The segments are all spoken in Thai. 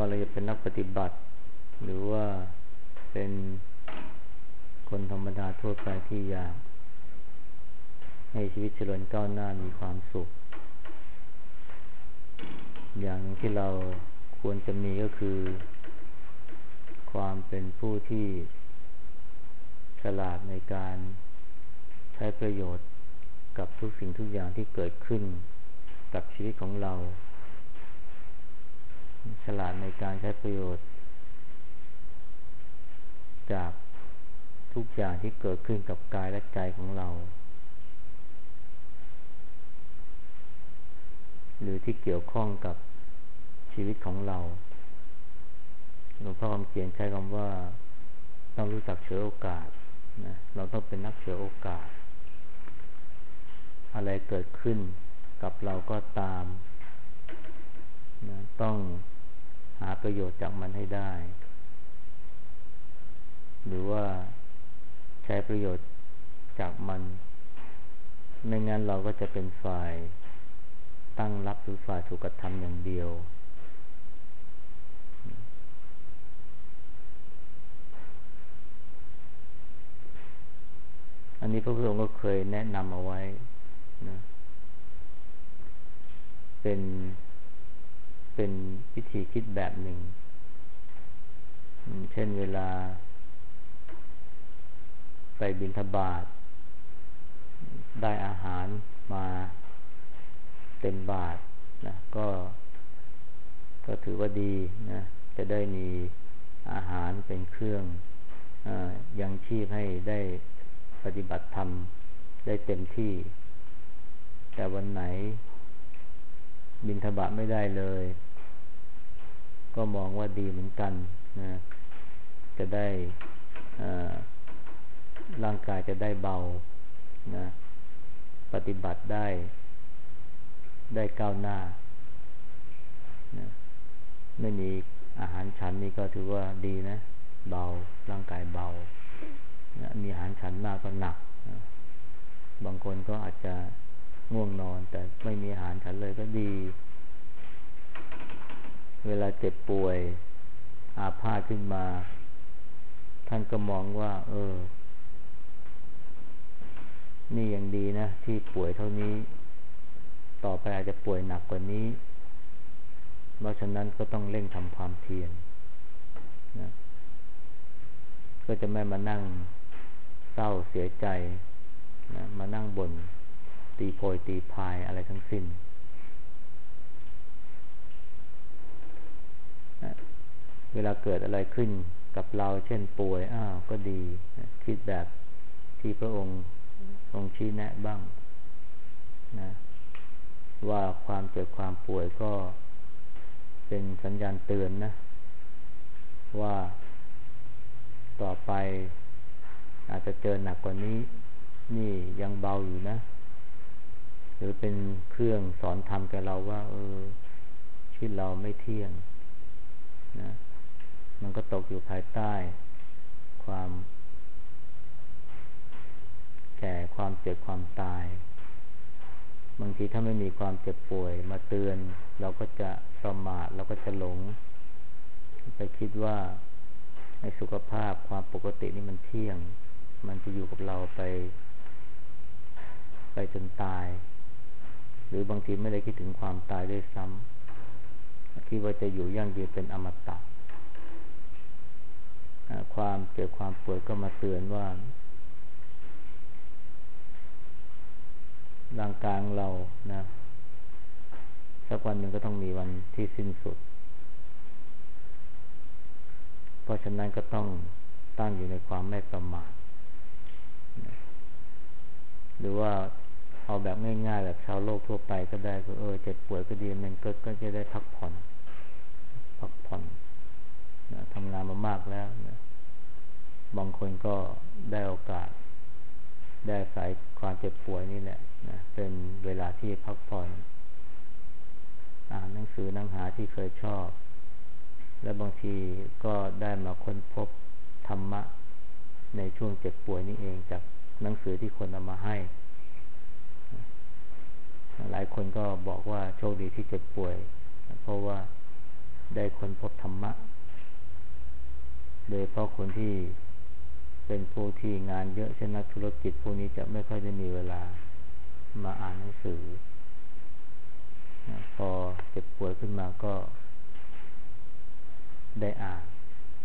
ว่าเราจะเป็นนักปฏิบัติหรือว่าเป็นคนธรรมดาทั่วไปที่อยากให้ชีวิตเจริญก้าวหน้ามีความสุขอย่างหนึ่งที่เราควรจะมีก็คือความเป็นผู้ที่ฉลาดในการใช้ประโยชน์กับทุกสิ่งทุกอย่างที่เกิดขึ้นกับชีวิตของเราฉลาดในการใช้ประโยชน์จากทุกอย่างที่เกิดขึ้นกับกายและใจของเราหรือที่เกี่ยวข้องกับชีวิตของเราหลวงพ่อคำเขียนใช้คำว่าต้องรู้จักฉวยโอกาสนะเราต้องเป็นนักฉวยโอกาสอะไรเกิดขึ้นกับเราก็ตามนะต้องหาประโยชน์จากมันให้ได้หรือว่าใช้ประโยชน์จากมันไม่งั้นเราก็จะเป็นฝ่ายตั้งรับหรือฝ่ายถูกกระทำอย่างเดียวอันนี้พระพุทธองค์ก็เคยแนะนำเอาไว้นะเป็นวิธีคิดแบบหนึ่งเช่นเวลาไปบิณฑบาตได้อาหารมาเต็มบาตรนะก็ถือว่าดีนะจะได้มีอาหารเป็นเครื่องยังชีพให้ได้ปฏิบัติธรรมได้เต็มที่แต่วันไหนบิณฑบาตไม่ได้เลยก็มองว่าดีเหมือนกันนะจะได้ร่างกายจะได้เบานะปฏิบัติได้ก้าวหน้านะไม่มีอาหารฉันนี่ก็ถือว่าดีนะเบาร่างกายเบานะมีอาหารฉันมากก็หนักนะบางคนก็อาจจะง่วงนอนแต่ไม่มีอาหารฉันเลยก็ดีเวลาเจ็บป่วยอาพาธขึ้นมาท่านก็มองว่านี่ยังดีนะที่ป่วยเท่านี้ต่อไปอาจจะป่วยหนักกว่านี้เพราะฉะนั้นก็ต้องเร่งทำความเพียรนะก็จะไม่มานั่งเศร้าเสียใจนะมานั่งบ่นตีโพยตีพายอะไรทั้งสิ้นนะเวลาเกิดอะไรขึ้นกับเราเช่นป่วยก็ดีนะคิดแบบที่พระองค์ทรงชี้แนะบ้างนะว่าความเจ็บความป่วยก็เป็นสัญญาณเตือนนะว่าต่อไปอาจจะเจอหนักกว่านี้นี่ยังเบาอยู่นะหรือเป็นเครื่องสอนธรรมแก่เราว่าชีวิตเราไม่เที่ยงนะมันก็ตกอยู่ภายใต้ความแก่ความเจ็บความตายบางทีถ้าไม่มีความเจ็บป่วยมาเตือนเราก็จะประมาทเราก็จะหลงไปคิดว่าในสุขภาพความปกตินี่มันเที่ยงมันจะอยู่กับเราไปจนตายหรือบางทีไม่ได้คิดถึงความตายด้วยซ้ำคิดว่าจะอยู่ยั่งยืนเป็นอมตะความเจ็บความป่วยก็มาเตือนว่าร่างกายของเรานะสักวันหนึ่งก็ต้องมีวันที่สิ้นสุดเพราะฉะนั้นก็ต้องตั้งอยู่ในความไม่ประมาทหรือว่าเอาแบบง่ายๆแบบชาวโลกทั่วไปก็ได้ก็เจ็บป่วยก็ดีมันก็จะได้พักผ่อนนะทำงานมามากแล้วนะบางคนก็ได้โอกาสได้อาศัยความเจ็บป่วยนี่แหละนะเป็นเวลาที่พักผ่อนอ่านหนังสือนั่งหาที่เคยชอบและบางทีก็ได้มาค้นพบธรรมะในช่วงเจ็บป่วยนี่เองจากหนังสือที่คนเอามาให้หลายคนก็บอกว่าโชคดีที่เจ็บป่วยเพราะว่าได้ค้นพบธรรมะโดยเพราะคนที่เป็นผู้ที่งานเยอะเช่นนักธุรกิจพวกนี้จะไม่ค่อยได้มีเวลามาอ่านหนังสือพอเจ็บป่วยขึ้นมาก็ได้อ่าน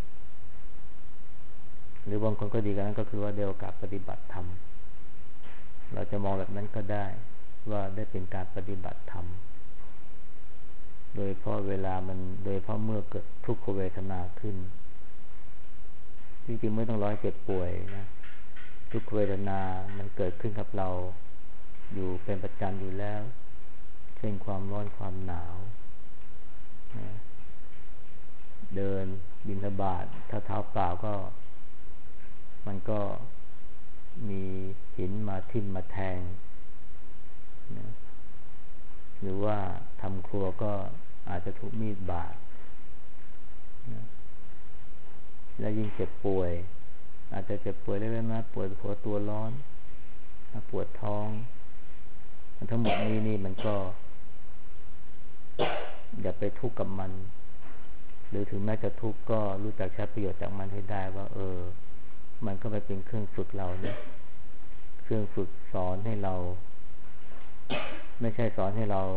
หรือบางคนก็ดีกันนั้นก็คือว่าได้โอกาสปฏิบัติธรรมเราจะมองแบบนั้นก็ได้ว่าได้เป็นการปฏิบัติธรรมโดยเพราะเวลามันโดยเพราะเมื่อเกิดทุกขเวทนาขึ้นจริงๆไม่ต้องร้อยเจ็บป่วยนะทุกขเวทนามันเกิดขึ้นกับเราอยู่เป็นประจำอยู่แล้วเช่นความร้อนความหนาวนะเดินบิณฑบาตถ้าเท้าเปล่าก็มันก็มีหินมาทิ่มมาแทงนะหรือว่าทำครัวก็อาจจะถูกมีดบาดนะและยิ่งเจ็บป่วยอาจจะเจ็บป่วยได้ไหมปวดหัวตัวร้อนปวดท้องทั้งหมดนี้นี่มันก็อย่าไปทุกข์กับมันหรือถึงแม้จะทุกข์ก็รู้จักใช้ประโยชน์จากมันให้ได้ว่ามันก็ไปเป็นเครื่องฝึกเราเนี่ยเครื่องฝึกสอนให้เราไม่ใช่สอนให้เรา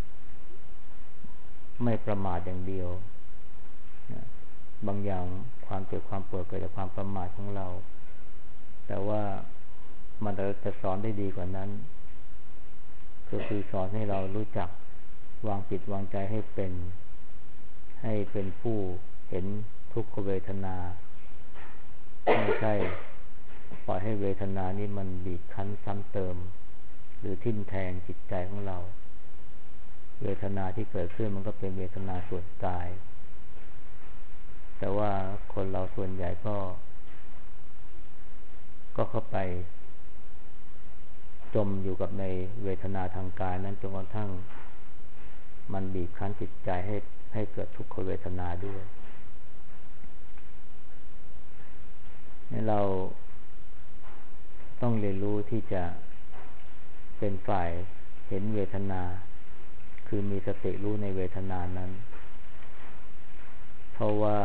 ไม่ประมาทอย่างเดียวนะบางอย่างความเจ็บความปวดเกิดจากความประมาทของเราแต่ว่ามันจะสอนได้ดีกว่านั้นก็คือสอนให้เรารู้จักวางจิตวางใจให้เป็นผู้เห็นทุกขเวทนาไม่ใช่ปล่อยให้เวทนานี้มันบีบคั้นซ้ำเติมหรือทิ่มแทงจิตใจของเราเวทนาที่เกิดขึ้นมันก็เป็นเวทนาส่วนกายแต่ว่าคนเราส่วนใหญ่ก็เข้าไปจมอยู่กับในเวทนาทางกายนั้นจนกระทั่งมันบีบคั้นจิตใจให้เกิดทุกขเวทนาด้วยนี่เราต้องเรียนรู้ที่จะเป็นฝ่ายเห็นเวทนาคือมีสติรู้ในเวทนานั้นเพราะว่า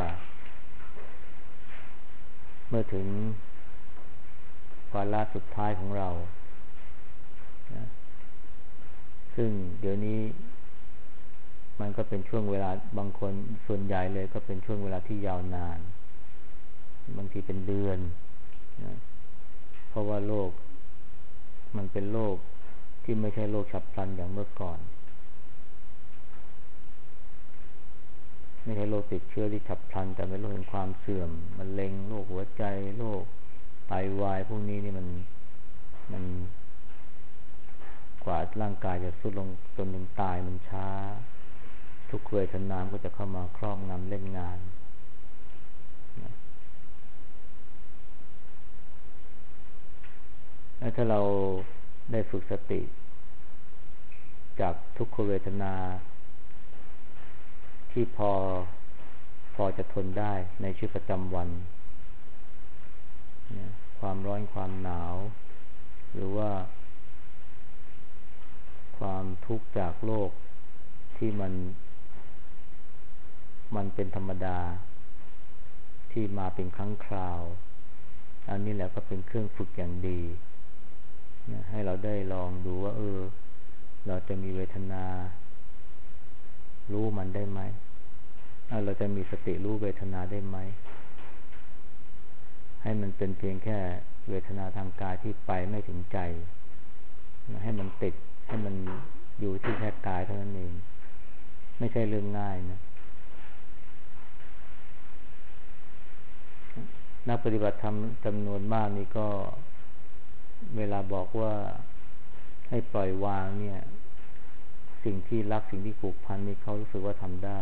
เมื่อถึงวาระสุดท้ายของเรานะซึ่งเดี๋ยวนี้มันก็เป็นช่วงเวลาบางคนส่วนใหญ่เลยก็เป็นช่วงเวลาที่ยาวนานบางทีเป็นเดือนนะเพราะว่าโรคมันเป็นโรคที่ไม่ใช่โรคฉับพลันอย่างเมื่อก่อนไม่ใช่โรคติดเชื้อที่ฉับพลันแต่เป็นโรคแห่งความเสื่อมมะเร็งโรคหัวใจโรคไตวายพวกนี้นี่มันกว่าร่างกายจะทรุดลงจนมันตายมันช้าทุกเวทนาก็จะเข้ามาครอบงำเล่นงานและถ้าเราได้ฝึกสติจากทุกขเวทนาที่พอจะทนได้ในชีวิตประจำวันความร้อนความหนาวหรือว่าความทุกข์จากโลกที่มันเป็นธรรมดาที่มาเป็นครั้งคราวอันนี้แหละก็เป็นเครื่องฝึกอย่างดีให้เราได้ลองดูว่าเราจะมีเวทนารู้มันได้ไหมเราจะมีสติรู้เวทนาได้ไหมให้มันเป็นเพียงแค่เวทนาทางกายที่ไปไม่ถึงใจให้มันติดให้มันอยู่ที่แค่กายเท่านั้นเองไม่ใช่เรื่องง่ายนะนักปฏิบัติธรรมจำนวนมากนี่ก็เวลาบอกว่าให้ปล่อยวางเนี่ยสิ่งที่รักสิ่งที่ผูกพันนี่เขารู้สึกว่าทำได้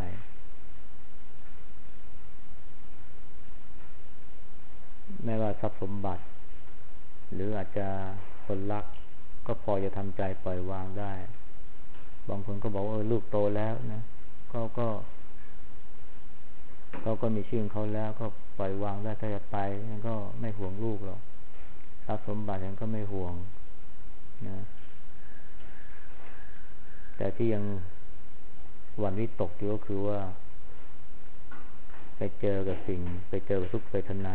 ไม่ว่าทรัพย์สมบัติหรืออาจจะคนรักก็พอจะทำใจปล่อยวางได้บางคนก็บอกว่าลูกโตแล้วนะเขาก็มีชื่อของเขาแล้วก็ปล่อยวางได้ถ้าจะไปงั้นก็ไม่ห่วงลูกหรอกทรัพย์สมบัติงั้นก็ไม่ห่วงนะแต่ที่ยังหวั่นวิตกอยู่ก็คือว่าไปเจอกับทุกขเวทนา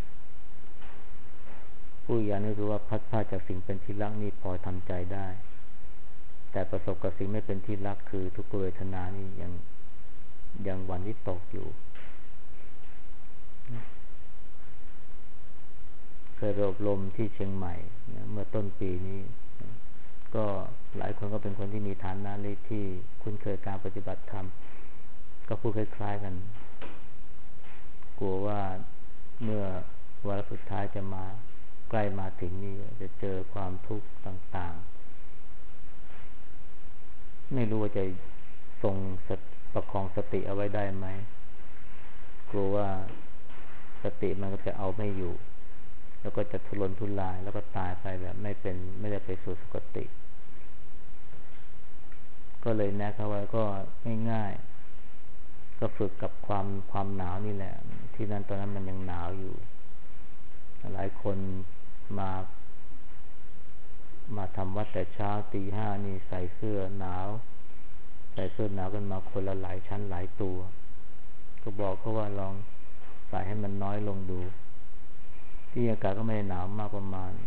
ผู้อย่างนี้คือว่าพัดพลาดจากสิ่งเป็นที่รักนี่พอทำใจได้แต่ประสบกับสิ่งไม่เป็นที่รักคือทุกขเวทนานี่ยังหวั่นวิตกอยู่เคยไปอบรมที่เชียงใหม่เมื่อต้นปีนี้ก็หลายคนก็เป็นคนที่มีฐานะเลยที่คุ้นเคยการปฏิบัติธรรมก็พูดคล้ายๆกันกลัวว่าเมื่อวาระสุดท้ายจะมาใกล้มาถึงนี่จะเจอความทุกข์ต่างๆไม่รู้ว่าจะทรงประคองสติเอาไว้ได้ไหมกลัวว่าสติมันก็จะเอาไม่อยู่แล้วก็จะทุรนทุรายแล้วก็ตายไปแบบไม่ได้ไปสู่สุคติก็เลยแนะเขาไว้ก็ง่ายๆก็ฝึกกับความหนาวนี่แหละที่นั่นตอนนั้นมันยังหนาวอยู่หลายคนมาทำวัดแต่เช้าตี 5นี่ใส่เสื้อหนาวกันมาคนละหลายชั้นหลายตัวก็บอกเขาว่าลองใส่ให้มันน้อยลงดูที่อากาศก็ไม่ได้หนาวมากประมาณ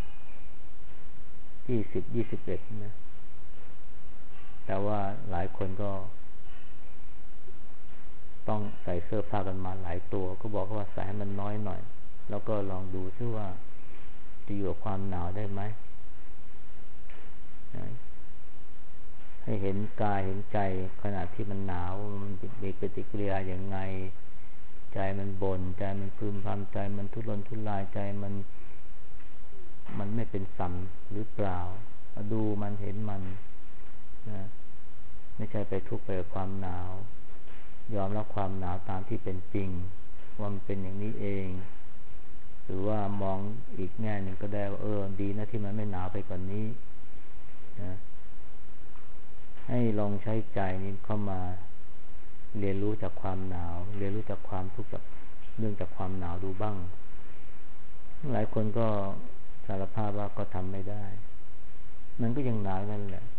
20-21นะแต่ว่าหลายคนก็ต้องใส่เสื้อผ้ากันมาหลายตัวก็บอกเขาว่าใส่ให้มันน้อยหน่อยแล้วก็ลองดูซิว่าจะอยู่กับความหนาวได้ไหมให้เห็นกายเห็นใจขณะที่มันหนาวมันมีปฏิกิริยาอย่างไงใจมันบ่นใจมันพึมพำใจมันทุรนทุรายใจมันไม่เป็นสัมหรือเปล่าดูมันเห็นมันนะไม่ใช่ไปทุกข์ไปกับความหนาวยอมรับความหนาวตามที่เป็นจริงว่ามันเป็นอย่างนี้เองหรือว่ามองอีกแง่หนึ่งก็ได้ว่าดีนะที่มันไม่หนาวไปกว่านี้นะให้ลองใช้ใจนี้เข้ามาเรียนรู้จากความหนาวเรียนรู้จากความทุกข์จากเรื่องจากความหนาวดูบ้างหลายคนก็สารภาพว่าก็ทำไม่ได้มันก็ยังหนาวนั่นแหละ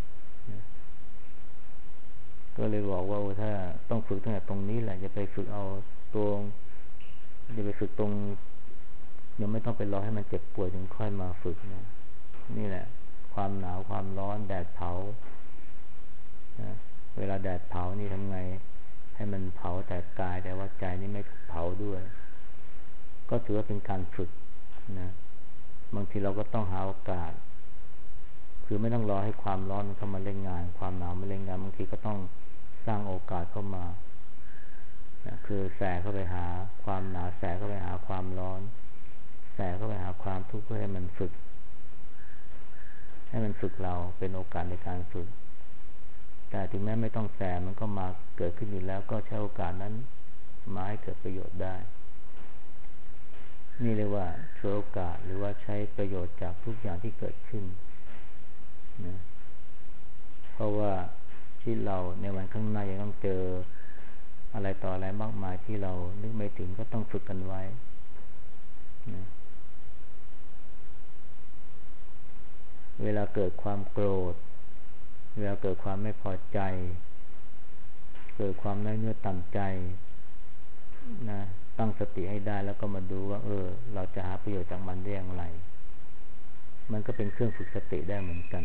ก็เลยบอกว่าถ้าต้องฝึกตั้งแต่ตรงนี้แหละอย่าไปฝึกเอาอย่าไปฝึกตรงยังไม่ต้องไปรอให้มันเจ็บป่วยถึงค่อยมาฝึกนะนี่แหละความหนาวความร้อนแดดเผาเวลาแดดเผานี่ทำไงให้มันเผาแต่กายแต่ว่าใจนี่ไม่ถูกเผาด้วยก็ถือว่าเป็นการฝึกนะบางทีเราก็ต้องหาโอกาสคือไม่ต้องรอให้ความร้อนมันเข้ามาเล่นงานความหนาวมาเล่นงานบางทีก็ต้องสร้างโอกาสเข้ามาคือแสเข้าไปหาความหนาวแสเข้าไปหาความร้อนแสเข้าไปหาความทุกข์เพื่อให้มันฝึกเราเป็นโอกาสในการฝึกแต่ถึงแม้ไม่ต้องแสมันก็มาเกิดขึ้นอยู่แล้วก็ใช้โอกาสนั้นมาให้เกิดประโยชน์ได้นี่เรียกว่าช่วยโอกาสหรือว่าใช้ประโยชน์จากทุกอย่างที่เกิดขึ้นนะเพราะว่าที่เราในวันข้างหน้ายังต้องเจออะไรต่ออะไรมากมายที่เรานึกไม่ถึงก็ต้องฝึกกันไว้นะเวลาเกิดความโกรธเวลาเกิดความไม่พอใจเกิดความน้อยเนื้อต่ำใจนะตั้งสติให้ได้แล้วก็มาดูว่าเราจะหาประโยชน์จากมันได้อย่างไรมันก็เป็นเครื่องฝึกสติได้เหมือนกัน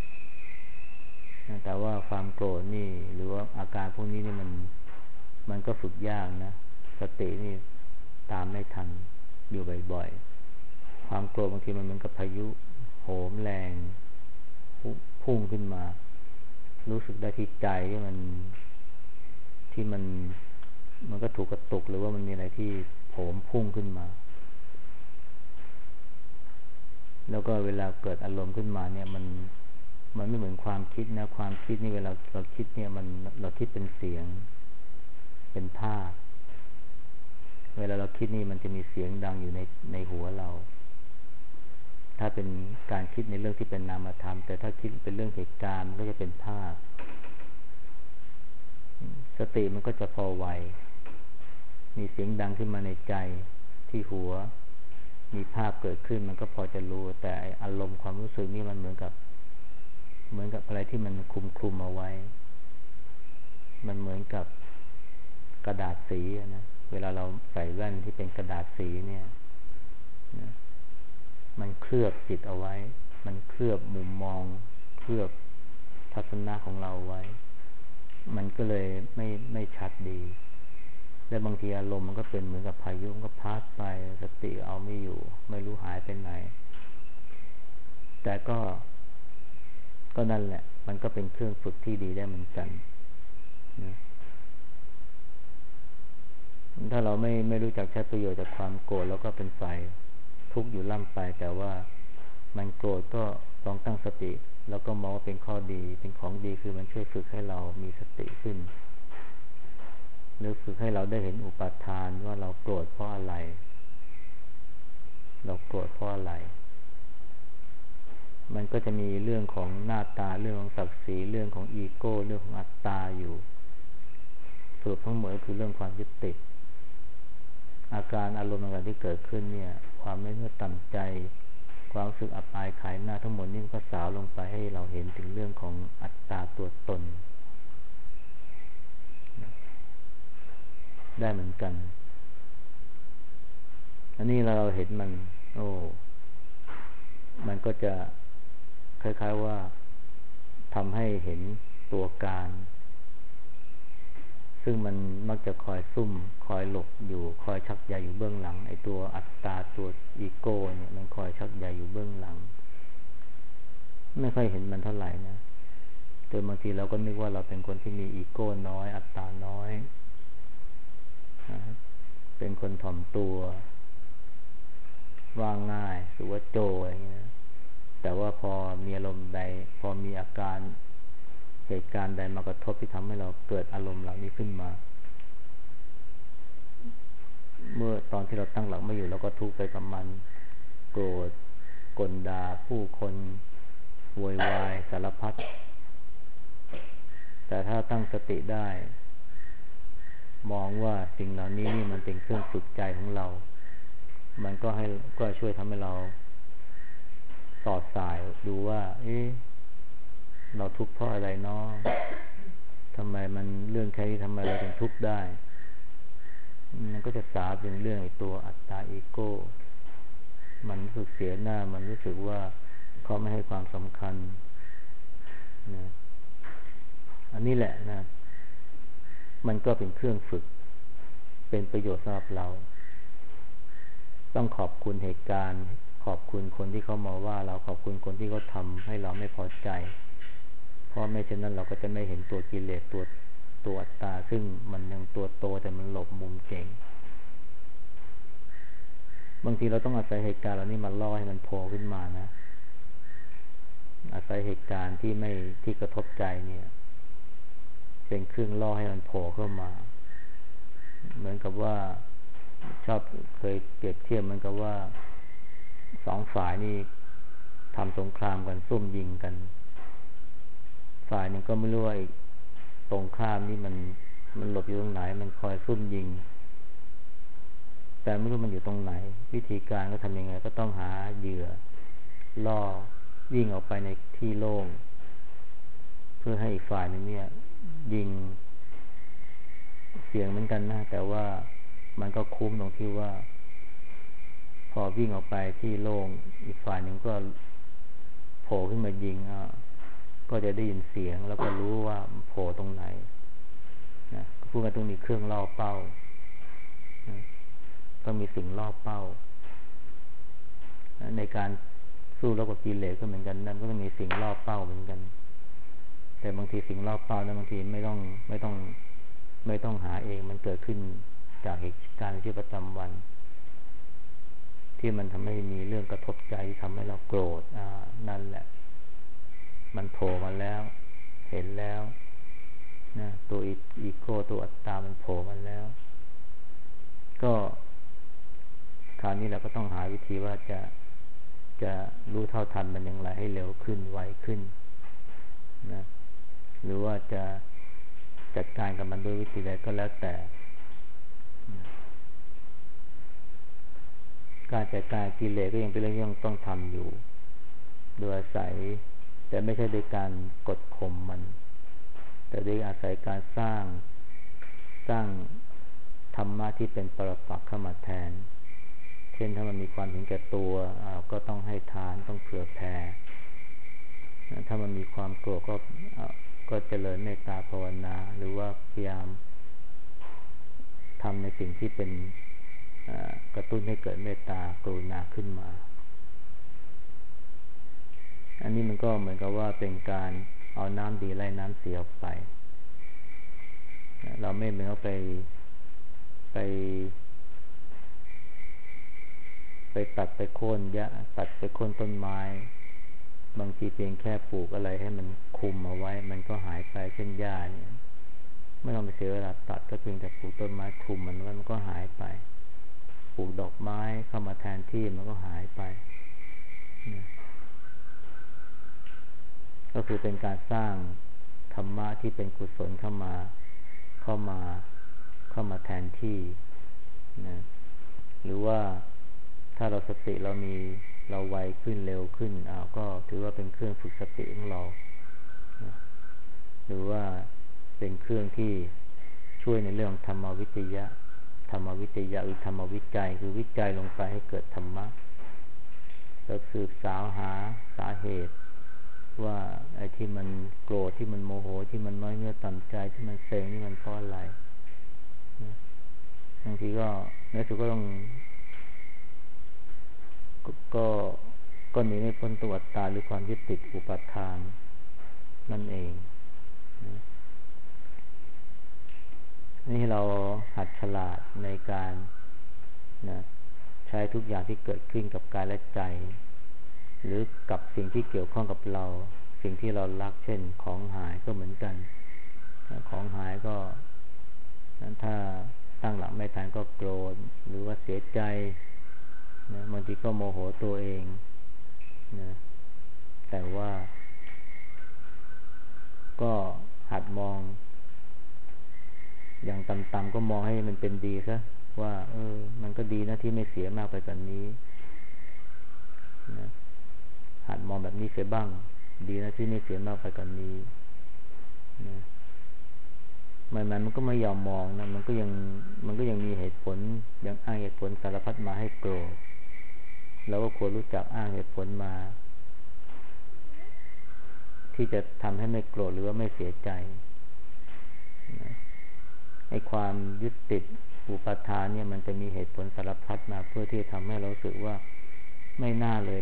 แต่ว่าความโกรธนี่หรือว่าอาการพวกนี้นี่มันก็ฝึกยากนะสตินี่ตามไม่ทันอยู่บ่อยๆความโกรธบางทีมันเหมือนกับพายุโหมแรงพุ่งขึ้นมารู้สึกได้ที่ใจที่มันก็ถูกกระตุกหรือว่ามันมีอะไรที่โหมพุ่งขึ้นมาแล้วก็เวลาเกิดอารมณ์ขึ้นมาเนี่ยมันไม่เหมือนความคิดนะความคิดนี่เวลาเราคิดเนี่ยเราคิดเป็นเสียงเป็นภาพเวลาเราคิดนี่มันจะมีเสียงดังอยู่ในหัวเราถ้าเป็นการคิดในเรื่องที่เป็นนามธรรมแต่ถ้าคิดเป็นเรื่องเหตุการณ์มันก็จะเป็นภาพสติมันก็จะพอไวมีเสียงดังขึ้นมาในใจที่หัวมีภาพเกิดขึ้นมันก็พอจะรู้แต่อารมณ์ความรู้สึกนี่มันเหมือนกับอะไรที่มันคลุมเอาไว้มันเหมือนกับกระดาษสีนะเวลาเราใส่แว่นที่เป็นกระดาษสีเนี่ยนะมันเคลือบจิตเอาไว้มันเคลือบมุมมองเคลือบทัศนะของเราไว้มันก็เลยไม่ชัดดีและบางทีอารมณ์มันก็เป็นเหมือนกับพายุมันก็พัดไปสติเอาไม่อยู่ไม่รู้หายไปไหนแต่ก็นั่นแหละมันก็เป็นเครื่องฝึกที่ดีได้เหมือนกันนะถ้าเราไม่รู้จักใช้ประโยชน์จากความโกรธแล้วก็เป็นฝ่ายทุกข์อยู่ล่ำไปแต่ว่ามันโกรธก็ลองตั้งสติแล้วก็มองว่าเป็นข้อดีเป็นของดีคือมันช่วยฝึกให้เรามีสติขึ้นหรือฝึกให้เราได้เห็นอุปาทานว่าเราโกรธเพราะอะไรเราโกรธเพราะอะไรมันก็จะมีเรื่องของหน้าตาเรื่องของศักดิ์ศรีเรื่องของอีโก้เรื่องของอัตตาอยู่สรุปทั้งหมดคือเรื่องความยึดติดอาการอารมณ์ต่างๆที่เกิดขึ้นเนี่ยความไม่เมื่อต่ำใจความรู้สึกอับอายขายหน้าทั้งหมดนี่ก็สาวลงไปให้เราเห็นถึงเรื่องของอัตตาตัวตนได้เหมือนกันอันนี้เราเห็นมันมันก็จะคล้ายๆว่าทำให้เห็นตัวการซึ่งมันมักจะคอยซุ่มคอยหลบอยู่คอยชักใยอยู่เบื้องหลังไอ้ตัวอัตตาตัวอีโก้เนี่ยมันคอยชักใยอยู่เบื้องหลังไม่ค่อยเห็นมันเท่าไหร่นะโดยบางทีเราก็นึกว่าเราเป็นคนที่มีอีโก้น้อยอัตตาน้อยเป็นคนถ่อมตัวว่าง่ายหรือว่าโจอะไรอย่างเงี้ยแต่ว่าพอมีอารมณ์ใดพอมีอาการเหตุการณ์ใดมากระทบที่ทำให้เราเกิดอารมณ์เหล่านี้ขึ้นมาเมื่อตอนที่เราตั้งหลักไม่อยู่เราก็ทุกข์ไปกับมันโกรธกลด่าผู้คนโวยวายสารพัดแต่ถ้าตั้งสติได้มองว่าสิ่งเหล่านี้นี่มันเป็นเครื่องฝึกใจของเรามันก็ช่วยทำให้เราสอดสายดูว่าเราทุกข์เพราะอะไรเนาะทำไมมันเรื่องแค่นี้ทำไมเราถึงทุกข์ได้มันก็จะสาบเป็นเรื่องไอ้ตัวอัตตาอีโก้มันรู้สึกเสียหน้ามันรู้สึกว่าเขาไม่ให้ความสำคัญนะอันนี้แหละนะมันก็เป็นเครื่องฝึกเป็นประโยชน์สำหรับเราต้องขอบคุณเหตุการณ์ขอบคุณคนที่เขามาว่าเราขอบคุณคนที่เขาทำให้เราไม่พอใจเพราะไม่เช่นนั้นเราก็จะไม่เห็นตัวกิเลสตัวอัตตาซึ่งมันยังตัวโตแต่มันหลบมุมเก่งบางทีเราต้องอาศัยเหตุการณ์เหล่านี้มาล่อให้มันโผล่ขึ้นมานะอาศัยเหตุการณ์ที่กระทบใจเนี่ยเป็นเครื่องล่อให้มันโผล่เข้ามาเหมือนกับว่าเคยเปรียบเทียบเหมือนกับว่าสองฝ่ายนี่ทำสงครามกันซุ่มยิงกันฝ่ายหนึ่งก็ไม่รู้ว่าตรงข้ามนี่มันหลบอยู่ตรงไหนมันคอยซุ่มยิงแต่ไม่รู้มันอยู่ตรงไหนวิธีการก็ทำยังไงก็ต้องหาเหยื่อล่อวิ่งออกไปในที่โล่งเพื่อให้อีกฝ่ายนึงเนี่ยยิงเสียงเหมือนกันนะแต่ว่ามันก็คุ้มตรงที่ว่าพอวิ่งออกไปที่โล่งอีกฝ่ายหนึ่งก็โผล่ขึ้นมายิงก็จะได้ยินเสียงแล้วก็รู้ว่าโผล่ตรงไหนนะพูดกันตรงนี้เครื่องล่อเป้าต้องมีสิ่งล่อเป้าในการสู้รบกับกิเลสก็เหมือนกันนั่นก็ต้องมีสิ่งล่อเป้าเหมือนกันแต่บางทีสิ่งล่อเป้านั้นบางทีไม่ต้องหาเองมันเกิดขึ้นจากเหตุการณ์ในชีวิตประจำวันที่มันทำให้มีเรื่องกระทบใจที่ทำให้เราโกรธนั่นแหละมันโผล่มาแล้วเห็นแล้วนะตัวอีโก้ตัวอัตตามันโผล่มาแล้วก็คราวนี้เราก็ต้องหาวิธีว่าจะรู้เท่าทันมันอย่างไรให้เร็วขึ้นไวขึ้นนะหรือว่าจะจัดการกับมันด้วยวิธีใดก็แล้วแต่การจัดการกิเลสก็ยังเป็นเรื่องที่ต้องทำอยู่โดยอาศัยแต่ไม่ใช่โดยการกดข่มมันแต่โดยอาศัยการสร้างธรรมะที่เป็นปรปักษ์เข้ามาแทนเช่นถ้ามันมีความเห็นแก่ตัวก็ต้องให้ทานต้องเผื่อแผ่ถ้ามันมีความโกรธก็เจริญเมตตาภาวนาหรือว่าพยายามทำในสิ่งที่เป็นกระตุ้นให้เกิดเมตตากรุณาขึ้นมาอันนี้มันก็เหมือนกับว่าเป็นการเอาน้ำดีไล่น้ำเสียออกไปเราไม่เหมือนเอาไปตัดไปโค่นตัดไปโค่นต้นไม้บางทีเพียงแค่ปลูกอะไรให้มันคุมเอาไว้มันก็หายไปเช่นหญ้าเนี่ยไม่ต้องไปเสียเวลาตัดก็เพียงแต่ปลูกต้นไม้คุมมันไว้มันก็หายไปปลูกดอกไม้เข้ามาแทนที่มันก็หายไปก็คือเป็นการสร้างธรรมะที่เป็นกุศลเข้ามาแทนที่นะหรือว่าถ้าเราสติเราไวขึ้นเร็วขึ้นก็ถือว่าเป็นเครื่องฝึกสติของเรานะหรือว่าเป็นเครื่องที่ช่วยในเรื่องธรรมวิทยาหรือธรรมวิจัยคือวิจัยลงไปให้เกิดธรรมะแล้วสืบสาวหาสาเหตุว่าไอ้ที่มันโกรธที่มันโมโหที่มันน้อยเนื้อต่ำใจที่มันเซ็งนี่มันเพราะอะไรบางทีก็ในสุดก็ต้องก็หนีไม่พ้นตัวตาหรือความยึดติดอุปทานนั่นเองนี่เราหัดฉลาดในการใช้ทุกอย่างที่เกิดขึ้นกับกายและใจหรือกับสิ่งที่เกี่ยวข้องกับเราสิ่งที่เรารักเช่นของหายก็เหมือนกันของหายก็ถ้าตั้งหลักไม่ทันก็โกรธหรือว่าเสียใจนะบางทีก็โมโหตัวเองนะแต่ว่าก็หัดมองอย่างต่ำๆก็มองให้มันเป็นดีซะว่ามันก็ดีนะที่ไม่เสียมากไปกว่านี้นะหัดมองแบบนี้เสียบ้างดีนะที่ไม่เสียมากไปกว่านี้นะมันก็ไม่ยอมมองนะมันก็ยังมีเหตุผลยังอ้างเหตุผลสารพัดมาให้โกรธเราก็ควรรู้จักอ้างเหตุผลมาที่จะทำให้ไม่โกรธหรือว่าไม่เสียใจนะไอ้ความยึดติดอุปทานเนี่ยมันจะมีเหตุผลสารพัดมาเพื่อที่จะทำให้เรารู้สึกว่าไม่น่าเลย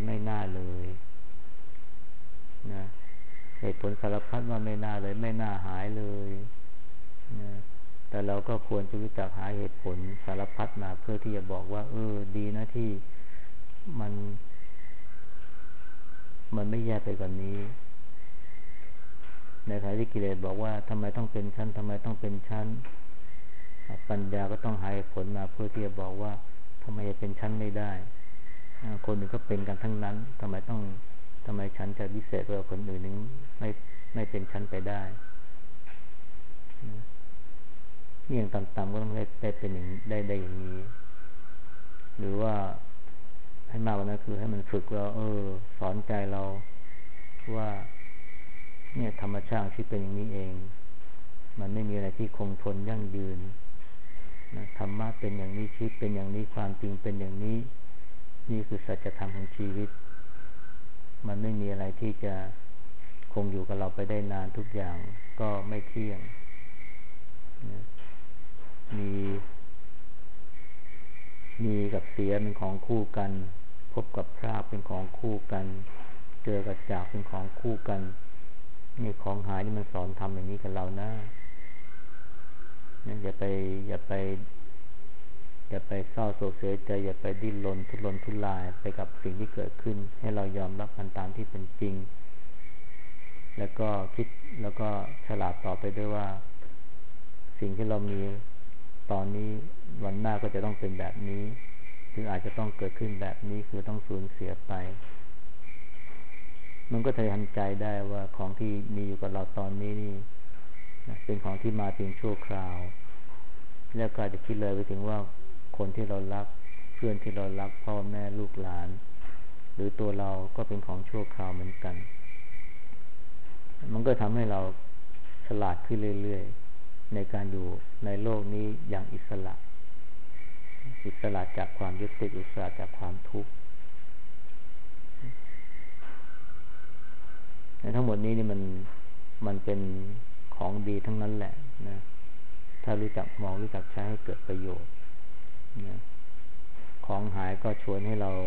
นะเหตุผลสารพัดว่าไม่น่าเลยไม่น่าหายเลยนะแต่เราก็ควรจะรู้จักหาเหตุผลสารพัดมาเพื่อที่จะบอกว่าดีนะที่มันไม่แย่ไปกว่านี้ในขณะที่กิเลสบอกว่าทำไมต้องเป็นชั้นปัญญาก็ต้องหาเหตุผลมาเพื่อที่จะบอกว่าทำไมจะเป็นชั้นไม่ได้คนอื่นก็เป็นกันทั้งนั้นทำไมชั้นจะพิเศษกว่าคนอื่นนึงไม่เป็นชั้นไปได้นี่อย่างต่ำๆก็ต้องได้เป็นอย่างได้อย่างนี้หรือว่าให้มากกว่านั้นคือให้มันฝึกเราสอนใจเราว่าเนี่ยธรรมชาติที่เป็นอย่างนี้เองมันไม่มีอะไรที่คงทนยั่งยืนนะธรรมะเป็นอย่างนี้ชีวิตเป็นอย่างนี้ความจริงเป็นอย่างนี้นี่คือสัจธรรมของชีวิตมันไม่มีอะไรที่จะคงอยู่กับเราไปได้นานทุกอย่างก็ไม่เที่ยงนะมีกับเสียเป็นของคู่กันพบกับพรากเป็นของคู่กันเจอกับจากเป็นของคู่กันนี่ของหายนี่มันสอนทำอย่างนี้กับเรานะอย่าไปเศร้าโศกเสียใจอย่าไปดิ้นรนทุรนทุรายไปกับสิ่งที่เกิดขึ้นให้เรายอมรับมันตามที่เป็นจริงแล้วก็คิดแล้วก็ฉลาดต่อไปด้วยว่าสิ่งที่เรามีตอนนี้วันหน้าก็จะต้องเป็นแบบนี้หรืออาจจะต้องเกิดขึ้นแบบนี้คือต้องสูญเสียไปมันก็จะทำใจได้ว่าของที่มีอยู่กับเราตอนนี้นี่เป็นของที่มาเพียงชั่วคราวแล้วก็อาจจะคิดเลยไปถึงว่าคนที่เรารักเพื่อนที่เรารักพ่อแม่ลูกหลานหรือตัวเราก็เป็นของชั่วคราวเหมือนกันมันก็ทำให้เราฉลาดขึ้นเรื่อยๆในการอยู่ในโลกนี้อย่างอิสระอิสระจากความยึดติดอิสระจากความทุกข์ทั้งหมดนี้นี่มันเป็นของดีทั้งนั้นแหละนะถ้ารู้จักมองรู้จักใช้ให้เกิดประโยชน์นะของหายก็ชวนให้เรา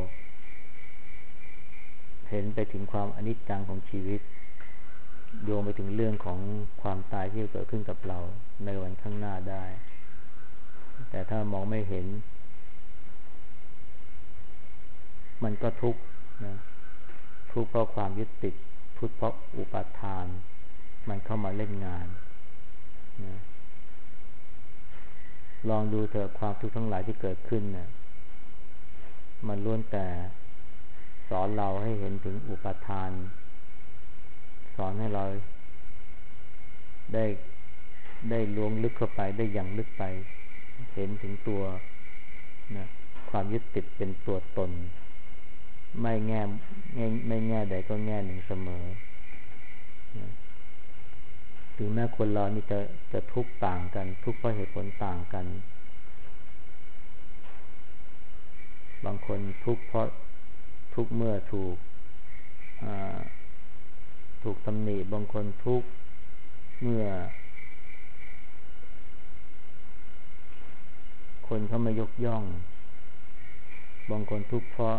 เห็นไปถึงความอนิจจังของชีวิตโยงไปถึงเรื่องของความตายที่จะเกิดขึ้นกับเราในวันข้างหน้าได้แต่ถ้ามองไม่เห็นมันก็ทุกข์นะทุกข์เพราะความยึดติดทุกข์เพราะอุปาทานมันเข้ามาเล่นงานนะลองดูเถอะความทุกข์ทั้งหลายที่เกิดขึ้นเนี่ยมันล้วนแต่สอนเราให้เห็นถึงอุปาทานสอนให้เราได้ล้วงลึกเข้าไปได้อย่างลึกไปเห็นถึงตัวนะความยึดติดเป็นตัวตนไม่แง่ใดก็แง่หนึ่งเสมอนะถึงแม้คนเรานี่จะทุกข์ต่างกันทุกข์เพราะเหตุผลต่างกันบางคนทุกข์เพราะทุกข์เมื่อถูกตำหนิบางคนทุกข์เมื่อคนเขาไม่ยกย่องบางคนทุกข์เพราะ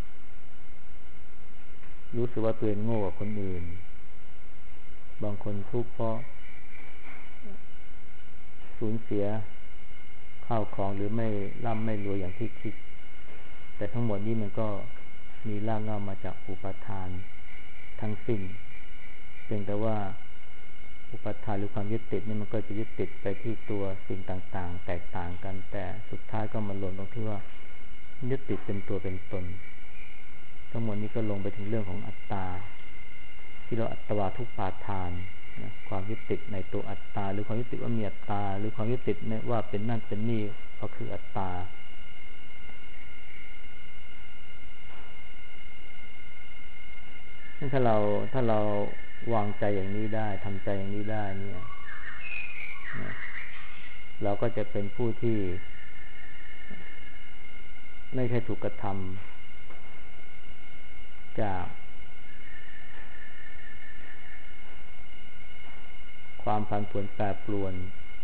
รู้สึกว่าตัวเองโง่กว่าคนอื่นบางคนทุกข์เพราะสูญเสียข้าวของหรือไม่ร่ำไม่รวยอย่างที่คิดแต่ทั้งหมดนี้มันก็มีรากเหง้ามาจากอุปาทานทั้งสิ้นเพียงแต่ว่าอุปาทานหรือความยึดติดนี่มันก็จะยึดติดไปที่ตัวสิ่งต่างๆแตกต่างกันแต่สุดท้ายก็มารวมตรงที่ว่ายึดติดเป็นตัวเป็นตนทั้งหมดนี้ก็ลงไปถึงเรื่องของอัตตาที่เราอัตวาทุปาทานนะความยึดติดในตัวอัตตาหรือความยึดติดว่ามีอัตตาหรือความยึดติดว่าเป็นนั่นเป็นนี่ก็คืออัตตาถ้าเราวางใจอย่างนี้ได้ทำใจอย่างนี้ได้เนี่ยเราก็จะเป็นผู้ที่ไม่ใช่ถูกกระทำจากความผันผวนแปรปรวน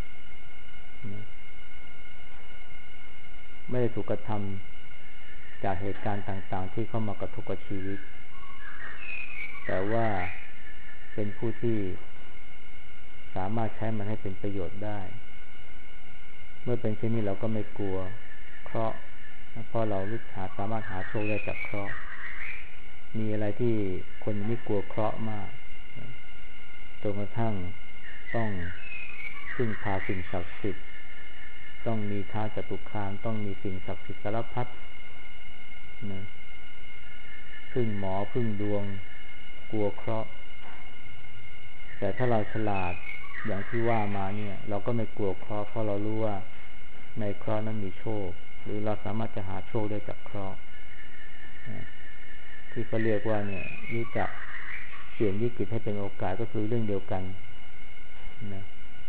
ไม่ได้ถูกกระทำจากเหตุการณ์ต่างๆที่เข้ามากระทบกับชีวิตแต่ว่าเป็นผู้ที่สามารถใช้มันให้เป็นประโยชน์ได้เมื่อเป็นเช่นนี้เราก็ไม่กลัวเคราะห์เพราะเราสามารถหาโชคได้จากเคราะห์มีอะไรที่คนไม่กลัวเคราะห์มากจนกระทั่งต้องพึ่งพาสิ่งศักดิ์สิทธิ์ต้องมีท้าวจตุคามต้องมีสิ่งศักดิ์สิทธิ์สารพัดนะพึ่งหมอพึ่งดวงกลัวเคราะห์แต่ถ้าเราฉลาดอย่างที่ว่ามาเนี่ยเราก็ไม่กลัวเคราะห์เพราะเรารู้ว่าในเคราะห์นั้นมีโชคหรือเราสามารถจะหาโชคได้จากเคราะห์ที่เขาเรียกว่าเนี่ยรู้จักเปลี่ยนวิกฤตให้เป็นโอกาสก็คือเรื่องเดียวกันนะ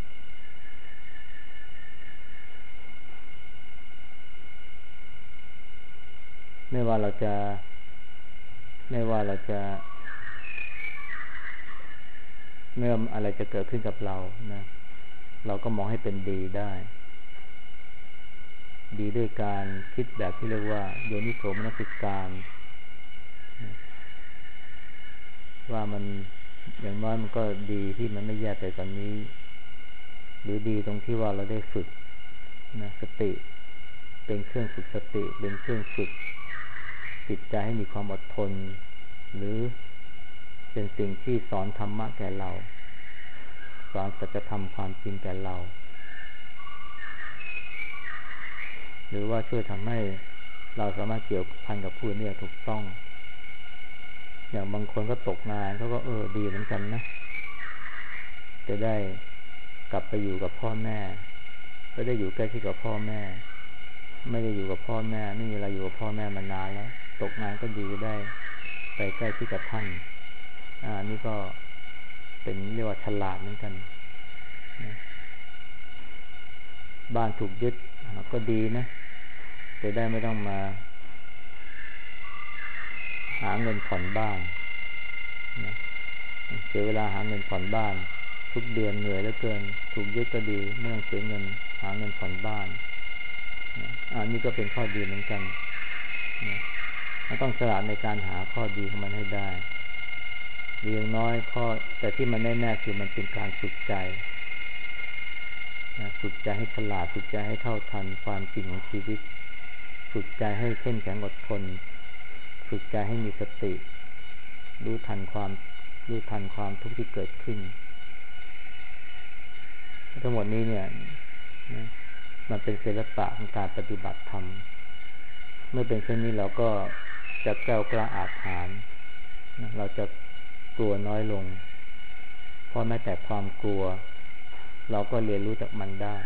ไม่ว่าอะไรจะเกิดขึ้นกับเรานะเราก็มองให้เป็นดีได้ดีด้วยการคิดแบบที่เรียกว่าโยนิโสมนสิการว่ามันอย่างน้อยมันก็ดีที่มันไม่แย่ไปกว่านี้หรือดีตรงที่ว่าเราได้ฝึกนะสติเป็นเครื่องฝึกสติเป็นเครื่องฝึกจิตใจให้มีความอดทนหรือเป็นสิ่งที่สอนธรรมะแก่เราสอนสัจธรรมความจริงแก่เราหรือว่าช่วยทำให้เราสามารถเกี่ยวพันกับผู้อื่นได้ถูกต้องอย่างบางคนก็ตกงานเขาก็ดีเหมือนกันนะจะได้กลับไปอยู่กับพ่อแม่ก็ได้อยู่ใกล้ชิดกับพ่อแม่ไม่ได้อยู่กับพ่อแม่ไม่มีเวลาอยู่กับพ่อแม่มานานแล้วตกงานก็ดีได้ไปใกล้ชิดกับท่านนี่ก็เป็นเรียกว่าฉลาดเหมือนกันบ้านถูกยึดก็ดีนะจะได้ไม่ต้องมาหาเงินผ่อนบ้านนะเสียเวลาหาเงินผ่อนบ้านทุกเดือนเหนื่อยเหลือเกินถูกยึดก็ดีไม่ต้องเสียเงินหาเงินผ่อนบ้านอันนี้ก็เป็นข้อดีเหมือนกันเราต้องฉลาดในการหาข้อดีของมันให้ได้ดีอย่างน้อยข้อแต่ที่มันแน่ๆคือมันเป็นการฝึกใจฝึกใจให้ฉลาดฝึกใจให้เท่าทันความจริงของชีวิตฝึกใจให้เข้มแข็งอดทนฝึกใจให้มีสติรู้ทันความทุกข์ที่เกิดขึ้นทั้งหมดนี้เนี่ยมันเป็นศิลปะของการปฏิบัติธรรมเมื่อเป็นเช่นนี้เราก็จะแกล้วกล้าอาถรรพ์เราจะกลัวน้อยลงเพราะแม้แต่ความกลัวเราก็เรียนรู้จากมันได้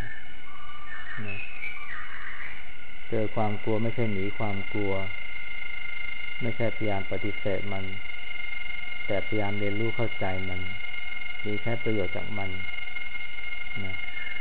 เจอความกลัวไม่ใช่หนีความกลัวไม่ใช่พยายามปฏิเสธมันแต่พยายามเรียนรู้เข้าใจมันมีใช้ประโยชน์จากมันนะ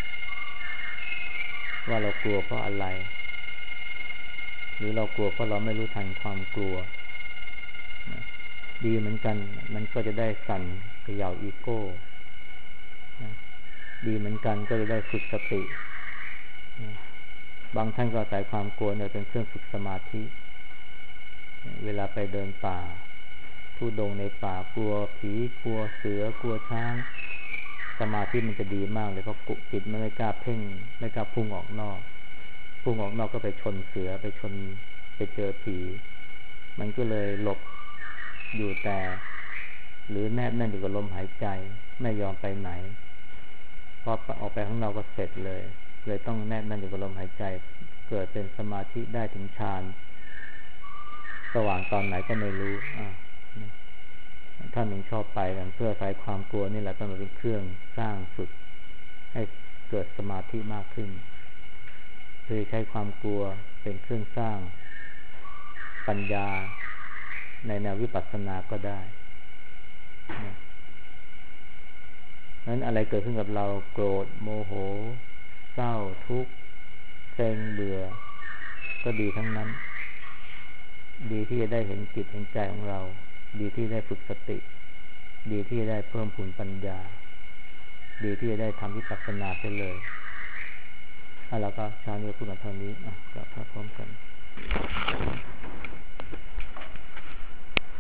ว่าเรากลัวเพราะอะไรหรือเรากลัวเพราะเราไม่รู้ทันความกลัวนะดีเหมือนกันมันก็จะได้สั่นเขย่าอีโก้นะดีเหมือนกันก็จะได้ฝึกสตินะบางท่านก็อาศัยความกลัวเนี่ยเป็นเครื่องฝึกสมาธิเวลาไปเดินป่าทุดงในป่ากลัวผีกลัวเสือกลัวช้างสมาธิมันจะดีมากเลยเพราะจิตมันไม่กล้าเพ่งไม่กล้าพุ่งออกนอกก็ไปชนเสือไปเจอผีมันก็เลยหลบอยู่แต่หรือแนบแน่นอยู่กับลมหายใจไม่ยอมไปไหนพอออกไปข้างนอกก็เสร็จเลยต้องแนบแน่นอยู่กับลมหายใจเกิดเป็นสมาธิได้ถึงฌานสว่างตอนไหนก็ไม่รู้ท่านหนึ่งชอบไปกันเพื่อใช้ความกลัวนี่แหละต้องเป็นเครื่องสร้างฝึกให้เกิดสมาธิมากขึ้นคือใช้ความกลัวเป็นเครื่องสร้างปัญญาในแนววิปัสสนาก็ได้นั้นอะไรเกิดขึ้นกับเราโกรธโมโหเศร้าทุกข์เซ็งเบื่อก็ดีทั้งนั้นดีที่จะได้เห็นจิตเห็นใจของเราดีที่ได้ฝึกสติดีที่ได้เพิ่มพูนปัญญาดีที่จะได้ทำวิปัสสนาไปเลยแล้วก็เช้านี้พูดกันเท่านี้กลับพร้อมกัน